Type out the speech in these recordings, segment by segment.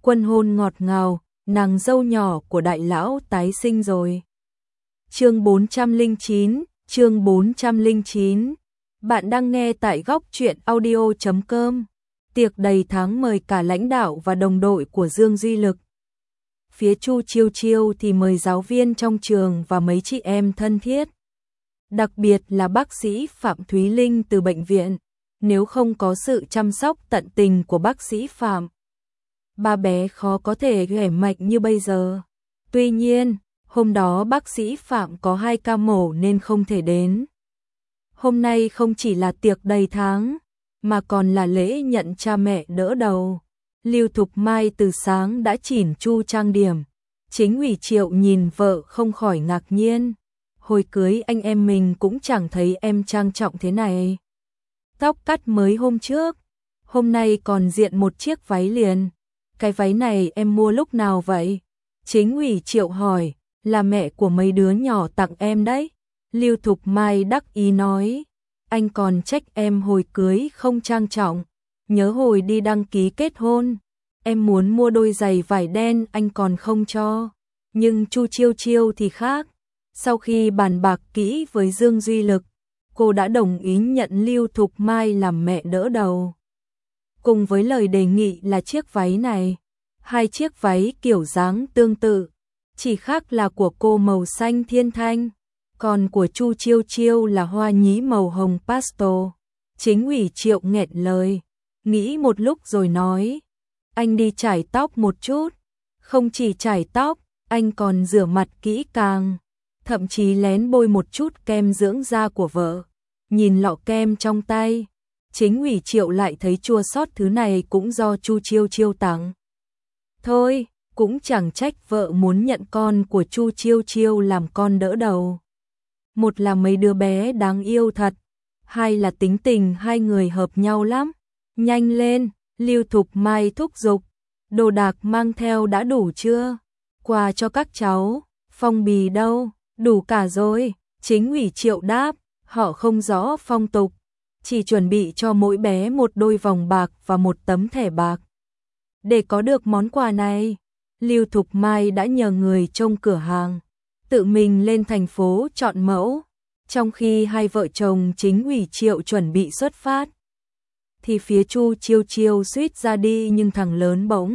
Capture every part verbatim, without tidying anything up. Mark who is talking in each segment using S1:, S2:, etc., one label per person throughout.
S1: Quân hôn ngọt ngào, nàng dâu nhỏ của đại lão tái sinh rồi. Chương bốn trăm lẻ chín, chương bốn trăm lẻ chín. Bạn đang nghe tại góc truyện audio chấm com. Tiệc đầy tháng mời cả lãnh đạo và đồng đội của Dương Duy Lực. Phía Chu Chiêu Chiêu thì mời giáo viên trong trường và mấy chị em thân thiết. Đặc biệt là bác sĩ Phạm Thúy Linh từ bệnh viện. Nếu không có sự chăm sóc tận tình của bác sĩ Phạm, ba bé khó có thể khỏe mạnh như bây giờ. Tuy nhiên, hôm đó bác sĩ Phạm có hai ca mổ nên không thể đến. Hôm nay không chỉ là tiệc đầy tháng, mà còn là lễ nhận cha mẹ đỡ đầu. Lưu Thục Mai từ sáng đã chỉn chu trang điểm. Chính ủy Triệu nhìn vợ không khỏi ngạc nhiên. Hồi cưới anh em mình cũng chẳng thấy em trang trọng thế này. Tóc cắt mới hôm trước, hôm nay còn diện một chiếc váy liền. Cái váy này em mua lúc nào vậy? Chính ủy Triệu hỏi, là mẹ của mấy đứa nhỏ tặng em đấy. Lưu Thục Mai đắc ý nói, anh còn trách em hồi cưới không trang trọng. Nhớ hồi đi đăng ký kết hôn, em muốn mua đôi giày vải đen anh còn không cho. Nhưng Chu Chiêu Chiêu thì khác. Sau khi bàn bạc kỹ với Dương Duy Lực, cô đã đồng ý nhận Lưu Thục Mai làm mẹ đỡ đầu. Cùng với lời đề nghị là chiếc váy này, hai chiếc váy kiểu dáng tương tự, chỉ khác là của cô màu xanh thiên thanh, còn của Chu Chiêu Chiêu là hoa nhí màu hồng pastel. Chính ủy Triệu nghẹn lời, nghĩ một lúc rồi nói, anh đi chải tóc một chút. Không chỉ chải tóc, anh còn rửa mặt kỹ càng, thậm chí lén bôi một chút kem dưỡng da của vợ. Nhìn lọ kem trong tay, Chính ủy Triệu lại thấy chua xót, thứ này cũng do Chu Chiêu Chiêu tặng. Thôi, cũng chẳng trách vợ muốn nhận con của Chu Chiêu Chiêu làm con đỡ đầu. Một là mấy đứa bé đáng yêu thật, hai là tính tình hai người hợp nhau lắm. Nhanh lên, Lưu Thục Mai thúc giục, đồ đạc mang theo đã đủ chưa? Quà cho các cháu, phong bì đâu? Đủ cả rồi. Chính ủy Triệu đáp, họ không rõ phong tục, chỉ chuẩn bị cho mỗi bé một đôi vòng bạc và một tấm thẻ bạc. Để có được món quà này, Lưu Thục Mai đã nhờ người trông cửa hàng, tự mình lên thành phố chọn mẫu. Trong khi hai vợ chồng Chính ủy Triệu chuẩn bị xuất phát, thì phía Chu Chiêu Chiêu suýt ra đi, nhưng thằng lớn bỗng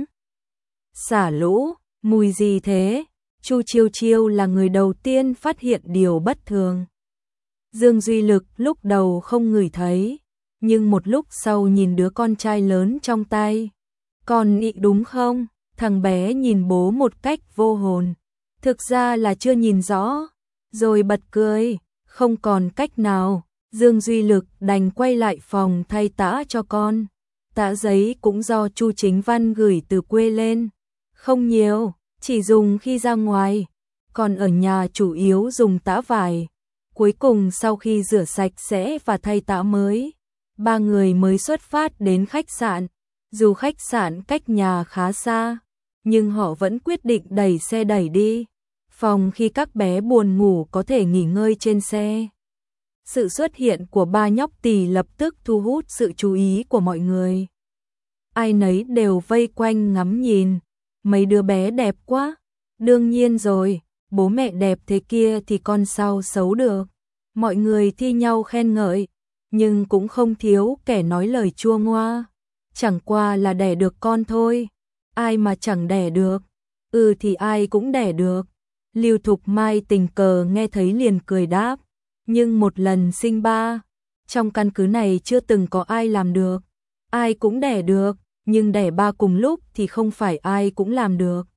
S1: xả lũ. Mùi gì thế? Chu Chiêu Chiêu là người đầu tiên phát hiện điều bất thường. Dương Duy Lực lúc đầu không ngửi thấy, nhưng một lúc sau nhìn đứa con trai lớn trong tay. Con nị đúng không? Thằng bé nhìn bố một cách vô hồn. Thực ra là chưa nhìn rõ, rồi bật cười. Không còn cách nào, Dương Duy Lực đành quay lại phòng thay tã cho con. Tã giấy cũng do Chu Chính Văn gửi từ quê lên. Không nhiều, chỉ dùng khi ra ngoài, còn ở nhà chủ yếu dùng tã vải. Cuối cùng sau khi rửa sạch sẽ và thay tã mới, ba người mới xuất phát đến khách sạn. Dù khách sạn cách nhà khá xa, nhưng họ vẫn quyết định đẩy xe đẩy đi phòng khi các bé buồn ngủ có thể nghỉ ngơi trên xe. Sự xuất hiện của ba nhóc tỳ lập tức thu hút sự chú ý của mọi người. Ai nấy đều vây quanh ngắm nhìn. Mấy đứa bé đẹp quá. Đương nhiên rồi, bố mẹ đẹp thế kia thì con sao xấu được. Mọi người thi nhau khen ngợi, nhưng cũng không thiếu kẻ nói lời chua ngoa. Chẳng qua là đẻ được con thôi, ai mà chẳng đẻ được. Ừ thì ai cũng đẻ được. Lưu Thục Mai tình cờ nghe thấy liền cười đáp, nhưng một lần sinh ba, trong căn cứ này chưa từng có ai làm được. Ai cũng đẻ được, nhưng đẻ ba cùng lúc thì không phải ai cũng làm được.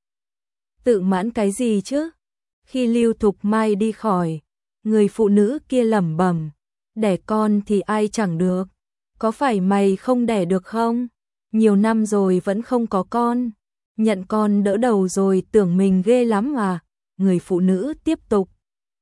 S1: Tự mãn cái gì chứ? Khi Lưu Thục Mai đi khỏi, người phụ nữ kia lẩm bẩm, đẻ con thì ai chẳng được. Có phải mày không đẻ được không? Nhiều năm rồi vẫn không có con. Nhận con đỡ đầu rồi tưởng mình ghê lắm à? Người phụ nữ tiếp tục,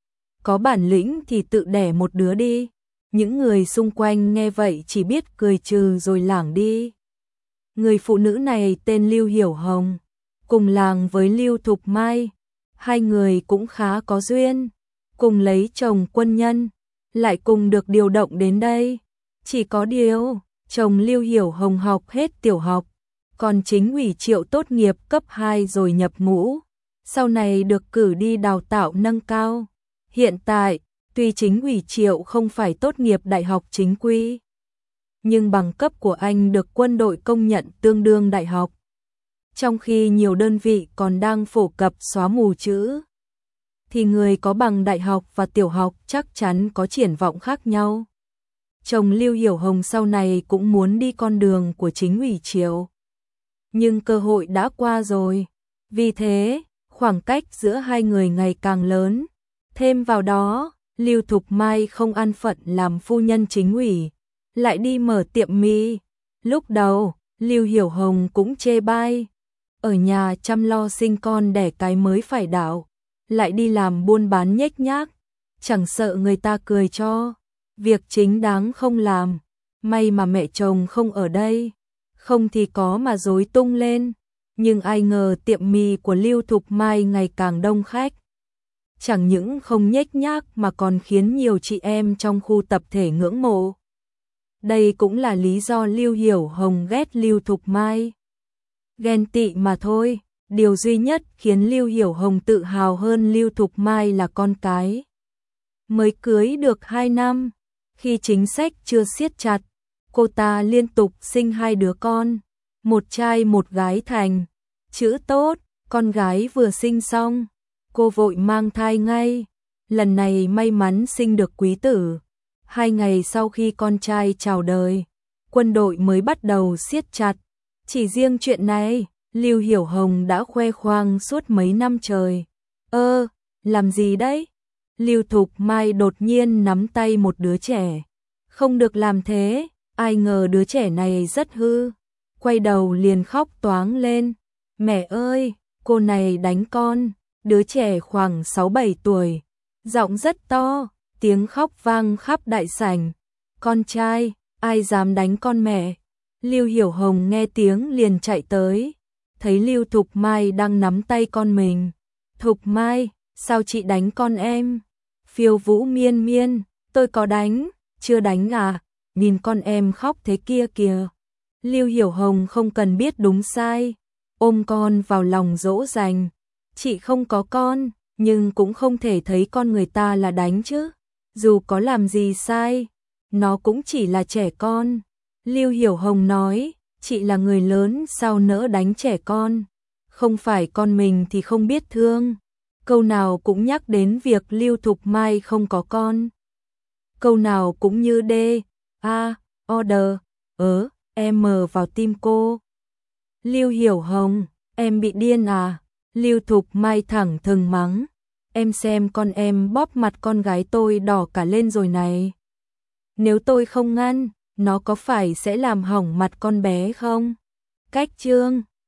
S1: có bản lĩnh thì tự đẻ một đứa đi. Những người xung quanh nghe vậy chỉ biết cười trừ rồi lảng đi. Người phụ nữ này tên Lưu Hiểu Hồng, cùng làng với Lưu Thục Mai. Hai người cũng khá có duyên, cùng lấy chồng quân nhân, lại cùng được điều động đến đây. Chỉ có điều, chồng Lưu Hiểu Hồng học hết tiểu học, Còn chính ủy Triệu tốt nghiệp cấp hai rồi nhập ngũ, sau này được cử đi đào tạo nâng cao. Hiện tại, tuy chính ủy Triệu không phải tốt nghiệp đại học chính quy, nhưng bằng cấp của anh được quân đội công nhận tương đương đại học. Trong khi nhiều đơn vị còn đang phổ cập xóa mù chữ, thì người có bằng đại học và tiểu học chắc chắn có triển vọng khác nhau. Chồng Lưu Hiểu Hồng sau này cũng muốn đi con đường của chính ủy Triệu, nhưng cơ hội đã qua rồi. Vì thế, khoảng cách giữa hai người ngày càng lớn. Thêm vào đó, Lưu Thục Mai không an phận làm phu nhân chính ủy, lại đi mở tiệm mì. Lúc đầu, Lưu Hiểu Hồng cũng chê bai, ở nhà chăm lo sinh con đẻ cái mới phải đạo, lại đi làm buôn bán nhếch nhác, chẳng sợ người ta cười cho. Việc chính đáng không làm, may mà mẹ chồng không ở đây, không thì có mà rối tung lên. Nhưng ai ngờ tiệm mì của Lưu Thục Mai ngày càng đông khách. Chẳng những không nhếch nhác mà còn khiến nhiều chị em trong khu tập thể ngưỡng mộ. Đây cũng là lý do Lưu Hiểu Hồng ghét Lưu Thục Mai. Ghen tị mà thôi, điều duy nhất khiến Lưu Hiểu Hồng tự hào hơn Lưu Thục Mai là con cái. Mới cưới được hai năm, khi chính sách chưa siết chặt, cô ta liên tục sinh hai đứa con, một trai một gái thành. Chữ tốt, con gái vừa sinh xong, cô vội mang thai ngay. Lần này may mắn sinh được quý tử. Hai ngày sau khi con trai chào đời, quân đội mới bắt đầu siết chặt. Chỉ riêng chuyện này, Lưu Hiểu Hồng đã khoe khoang suốt mấy năm trời. Ơ, làm gì đấy? Lưu Thục Mai đột nhiên nắm tay một đứa trẻ. Không được làm thế, ai ngờ đứa trẻ này rất hư. Quay đầu liền khóc toáng lên. Mẹ ơi, cô này đánh con. Đứa trẻ khoảng sáu bảy tuổi, giọng rất to, tiếng khóc vang khắp đại sảnh. Con trai, ai dám đánh con mẹ? Lưu Hiểu Hồng nghe tiếng liền chạy tới, thấy Lưu Thục Mai đang nắm tay con mình. Thục Mai, sao chị đánh con em? Phiêu Vũ miên miên, tôi có đánh, chưa đánh à? Nhìn con em khóc thế kia kìa. Lưu Hiểu Hồng không cần biết đúng sai, ôm con vào lòng dỗ dành. Chị không có con, nhưng cũng không thể thấy con người ta là đánh chứ. Dù có làm gì sai, nó cũng chỉ là trẻ con. Lưu Hiểu Hồng nói, chị là người lớn sao nỡ đánh trẻ con. Không phải con mình thì không biết thương. Câu nào cũng nhắc đến việc Lưu Thục Mai không có con. Câu nào cũng như D, A, order, ớ, M vào tim cô. Lưu Hiểu Hồng, em bị điên à? Lưu Thục Mai thẳng thừng mắng. Em xem con em bóp mặt con gái tôi đỏ cả lên rồi này. Nếu tôi không ngăn, nó có phải sẽ làm hỏng mặt con bé không? Cách chương